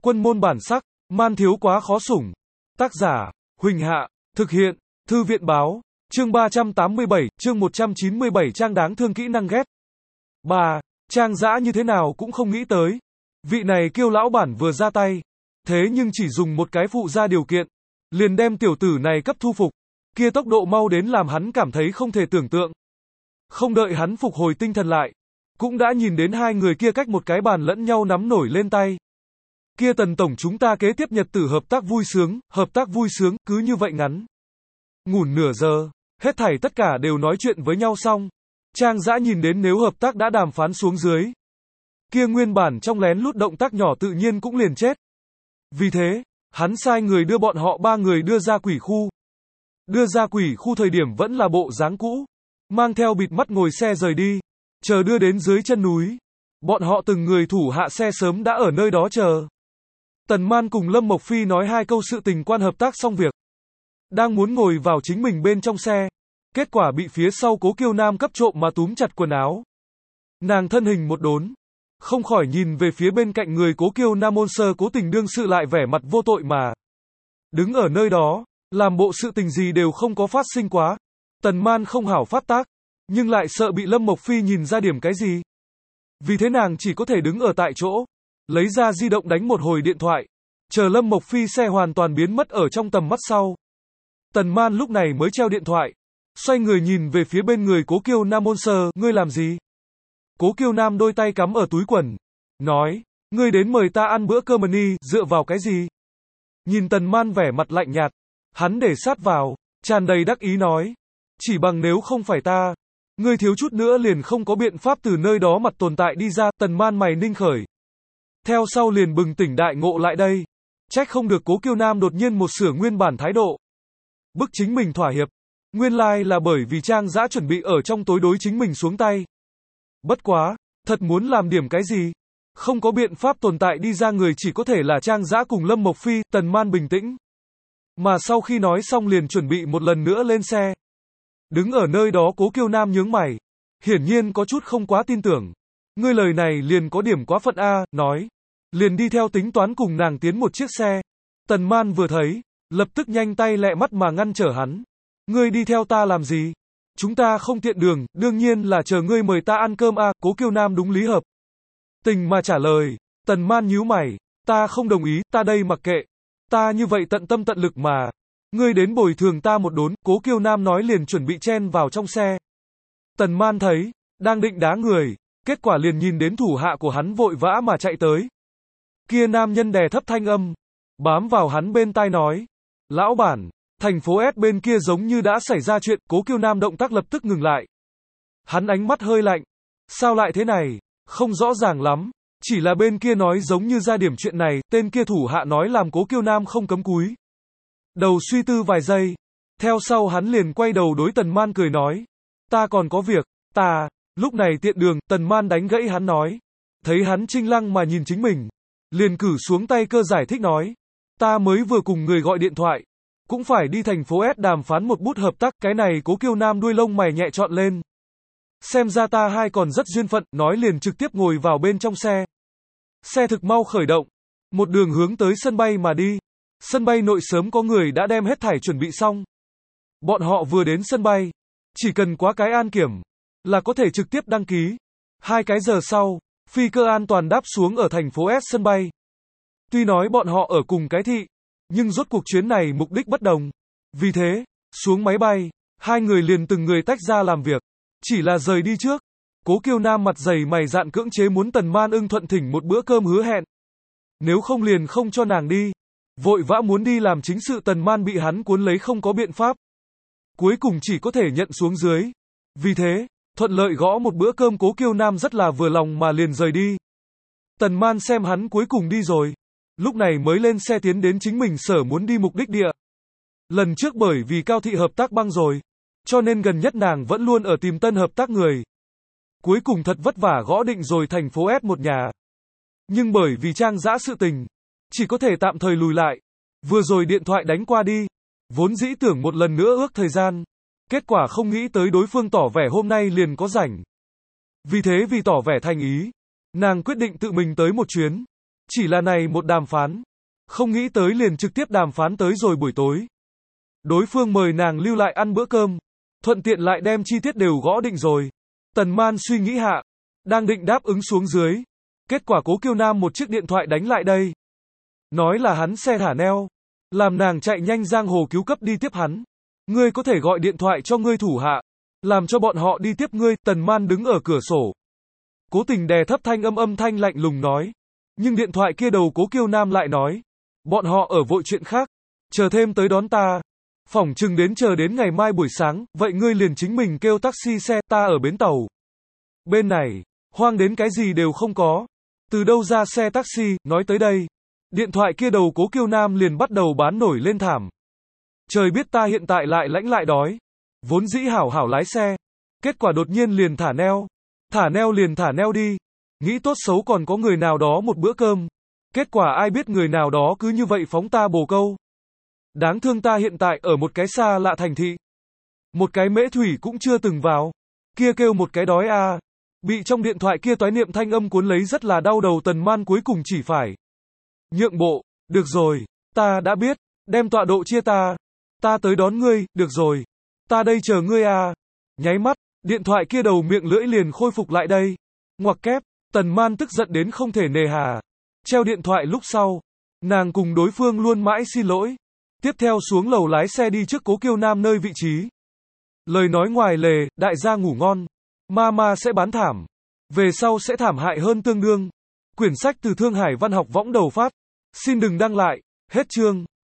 Quân môn bản sắc, man thiếu quá khó sủng. Tác giả, Huỳnh Hạ, thực hiện, Thư viện báo, chương 387, chương 197 Trang đáng thương kỹ năng ghét. Trang Dã như thế nào cũng không nghĩ tới. Vị này Kiêu lão bản vừa ra tay, thế nhưng chỉ dùng một cái phụ gia điều kiện, liền đem tiểu tử này cấp thu phục. Kia tốc độ mau đến làm hắn cảm thấy không thể tưởng tượng. Không đợi hắn phục hồi tinh thần lại, cũng đã nhìn đến hai người kia cách một cái bàn lẫn nhau nắm nổi lên tay. Kia Tần tổng, chúng ta kế tiếp nhật tử hợp tác vui sướng, cứ như vậy ngắn ngủn nửa giờ, hết thảy tất cả đều nói chuyện với nhau xong. Trang Dã nhìn đến nếu hợp tác đã đàm phán xuống dưới, kia nguyên bản trong lén lút động tác nhỏ tự nhiên cũng liền chết. Vì thế, hắn sai người đưa bọn họ ba người đưa ra quỷ khu. Đưa ra quỷ khu thời điểm vẫn là bộ dáng cũ, mang theo bịt mắt ngồi xe rời đi. Chờ đưa đến dưới chân núi, bọn họ từng người thủ hạ xe sớm đã ở nơi đó chờ. Tần Man cùng Lâm Mộc Phi nói hai câu sự tình quan hợp tác xong việc, đang muốn ngồi vào chính mình bên trong xe, kết quả bị phía sau Cố Kiêu Nam cấp trộm mà túm chặt quần áo. Nàng thân hình một đốn, không khỏi nhìn về phía bên cạnh người Cố Kiêu Nam ôn sơ cố tình đương sự lại vẻ mặt vô tội mà đứng ở nơi đó, làm bộ sự tình gì đều không có phát sinh quá. Tần Man không hảo phát tác, nhưng lại sợ bị Lâm Mộc Phi nhìn ra điểm cái gì. Vì thế nàng chỉ có thể đứng ở tại chỗ, lấy ra di động đánh một hồi điện thoại, chờ Lâm Mộc Phi xe hoàn toàn biến mất ở trong tầm mắt sau. Tần Man lúc này mới treo điện thoại, xoay người nhìn về phía bên người Cố Kiêu Nam ôn sơ, ngươi làm gì? Cố Kiêu Nam đôi tay cắm ở túi quần, nói, ngươi đến mời ta ăn bữa cơm đi, dựa vào cái gì? Nhìn Tần Man vẻ mặt lạnh nhạt, hắn để sát vào, tràn đầy đắc ý nói, chỉ bằng nếu không phải ta, ngươi thiếu chút nữa liền không có biện pháp từ nơi đó mặt tồn tại đi ra. Tần Man mày ninh khởi, theo sau liền bừng tỉnh đại ngộ lại đây, trách không được Cố Kiêu Nam đột nhiên một sửa nguyên bản thái độ, bức chính mình thỏa hiệp, nguyên lai là bởi vì Trang Dã chuẩn bị ở trong tối đối chính mình xuống tay. Bất quá, thật muốn làm điểm cái gì, không có biện pháp tồn tại đi ra người chỉ có thể là Trang Dã cùng Lâm Mộc Phi. Tần Man bình tĩnh, mà sau khi nói xong liền chuẩn bị một lần nữa lên xe. Đứng ở nơi đó Cố Kiêu Nam nhướng mày, hiển nhiên có chút không quá tin tưởng. Ngươi lời này liền có điểm quá phận a, nói, liền đi theo tính toán cùng nàng tiến một chiếc xe. Tần Man vừa thấy, lập tức nhanh tay lẹ mắt mà ngăn trở hắn. Ngươi đi theo ta làm gì? Chúng ta không tiện đường, đương nhiên là chờ ngươi mời ta ăn cơm a. Cố Kiêu Nam đúng lý hợp tình mà trả lời. Tần Man nhíu mày, ta không đồng ý, ta đây mặc kệ. Ta như vậy tận tâm tận lực mà. Ngươi đến bồi thường ta một đốn. Cố Kiêu Nam nói liền chuẩn bị chen vào trong xe. Tần Man thấy, đang định đá người, kết quả liền nhìn đến thủ hạ của hắn vội vã mà chạy tới. Kia nam nhân đè thấp thanh âm, bám vào hắn bên tai nói, lão bản, thành phố S bên kia giống như đã xảy ra chuyện. Cố Kiêu Nam động tác lập tức ngừng lại. Hắn ánh mắt hơi lạnh, sao lại thế này, không rõ ràng lắm, chỉ là bên kia nói giống như ra điểm chuyện này. Tên kia thủ hạ nói làm Cố Kiêu Nam không cấm cúi đầu suy tư vài giây, theo sau hắn liền quay đầu đối Tần Man cười nói, ta còn có việc, ta, lúc này tiện đường. Tần Man đánh gãy hắn nói, thấy hắn trinh lăng mà nhìn chính mình, liền cử xuống tay cơ giải thích nói, ta mới vừa cùng người gọi điện thoại, cũng phải đi thành phố S đàm phán một bút hợp tác. Cái này Cố Kiêu Nam đuôi lông mày nhẹ trọn lên, xem ra ta hai còn rất duyên phận, nói liền trực tiếp ngồi vào bên trong xe. Xe thực mau khởi động, một đường hướng tới sân bay mà đi. Sân bay nội sớm có người đã đem hết thảy chuẩn bị xong. Bọn họ vừa đến sân bay, chỉ cần qua cái an kiểm, là có thể trực tiếp đăng ký. 2 cái giờ sau, phi cơ an toàn đáp xuống ở thành phố S sân bay. Tuy nói bọn họ ở cùng cái thị, nhưng rốt cuộc chuyến này mục đích bất đồng. Vì thế, xuống máy bay, hai người liền từng người tách ra làm việc. Chỉ là rời đi trước, Cố Kiêu Nam mặt dày mày dạn cưỡng chế muốn Tần Man ưng thuận thỉnh một bữa cơm hứa hẹn. Nếu không liền không cho nàng đi. Vội vã muốn đi làm chính sự. Tần Man bị hắn cuốn lấy không có biện pháp, cuối cùng chỉ có thể nhận xuống dưới. Vì thế, thuận lợi gõ một bữa cơm. Cố Kiêu Nam rất là vừa lòng mà liền rời đi. Tần Man xem hắn cuối cùng đi rồi, lúc này mới lên xe tiến đến chính mình sở muốn đi mục đích địa. Lần trước bởi vì Cao thị hợp tác băng rồi, cho nên gần nhất nàng vẫn luôn ở tìm tân hợp tác người. Cuối cùng thật vất vả gõ định rồi thành phố S một nhà. Nhưng bởi vì Trang Dã sự tình, chỉ có thể tạm thời lùi lại. Vừa rồi điện thoại đánh qua đi, vốn dĩ tưởng một lần nữa ước thời gian, kết quả không nghĩ tới đối phương tỏ vẻ hôm nay liền có rảnh. Vì thế vì tỏ vẻ thành ý, nàng quyết định tự mình tới một chuyến. Chỉ là này một đàm phán. Không nghĩ tới liền trực tiếp đàm phán tới rồi buổi tối. Đối phương mời nàng lưu lại ăn bữa cơm. Thuận tiện lại đem chi tiết đều gõ định rồi. Tần Man suy nghĩ hạ. Đang định đáp ứng xuống dưới. Kết quả Cố Kiêu Nam một chiếc điện thoại đánh lại đây. Nói là hắn xe thả neo. Làm nàng chạy nhanh giang hồ cứu cấp đi tiếp hắn. Ngươi có thể gọi điện thoại cho ngươi thủ hạ. Làm cho bọn họ đi tiếp ngươi. Tần Man đứng ở cửa sổ. Cố Tình đè thấp thanh âm thanh lạnh lùng nói. Nhưng điện thoại kia đầu Cố Kiêu Nam lại nói. Bọn họ ở vội chuyện khác. Chờ thêm tới đón ta. Phỏng chừng chờ đến ngày mai buổi sáng. Vậy ngươi liền chính mình kêu taxi xe. Ta ở bến tàu. Bên này, hoang đến cái gì đều không có. Từ đâu ra xe taxi. Nói tới đây. Điện thoại kia đầu Cố Kiêu Nam liền bắt đầu bán nổi lên thảm. Trời biết ta hiện tại lại lãnh lại đói. Vốn dĩ hảo hảo lái xe. Kết quả đột nhiên liền thả neo. Thả neo liền thả neo đi. Nghĩ tốt xấu còn có người nào đó một bữa cơm. Kết quả ai biết người nào đó cứ như vậy phóng ta bồ câu. Đáng thương ta hiện tại ở một cái xa lạ thành thị. Một cái mễ thủy cũng chưa từng vào. Kia kêu một cái đói à. Bị trong điện thoại kia toái niệm thanh âm cuốn lấy rất là đau đầu. Tần Man cuối cùng chỉ phải nhượng bộ. Được rồi, ta đã biết. Đem tọa độ chia ta. Ta tới đón ngươi, được rồi. Ta đây chờ ngươi à. Nháy mắt, điện thoại kia đầu miệng lưỡi liền khôi phục lại đây. Ngoặc kép, Tần Man tức giận đến không thể nề hà. Treo điện thoại lúc sau. Nàng cùng đối phương luôn mãi xin lỗi. Tiếp theo xuống lầu lái xe đi trước Cố Kiêu Nam nơi vị trí. Lời nói ngoài lề, đại gia ngủ ngon. Mama sẽ bán thảm. Về sau sẽ thảm hại hơn tương đương. Quyển sách từ Thương Hải Văn học võng đầu phát. Xin đừng đăng lại. Hết chương.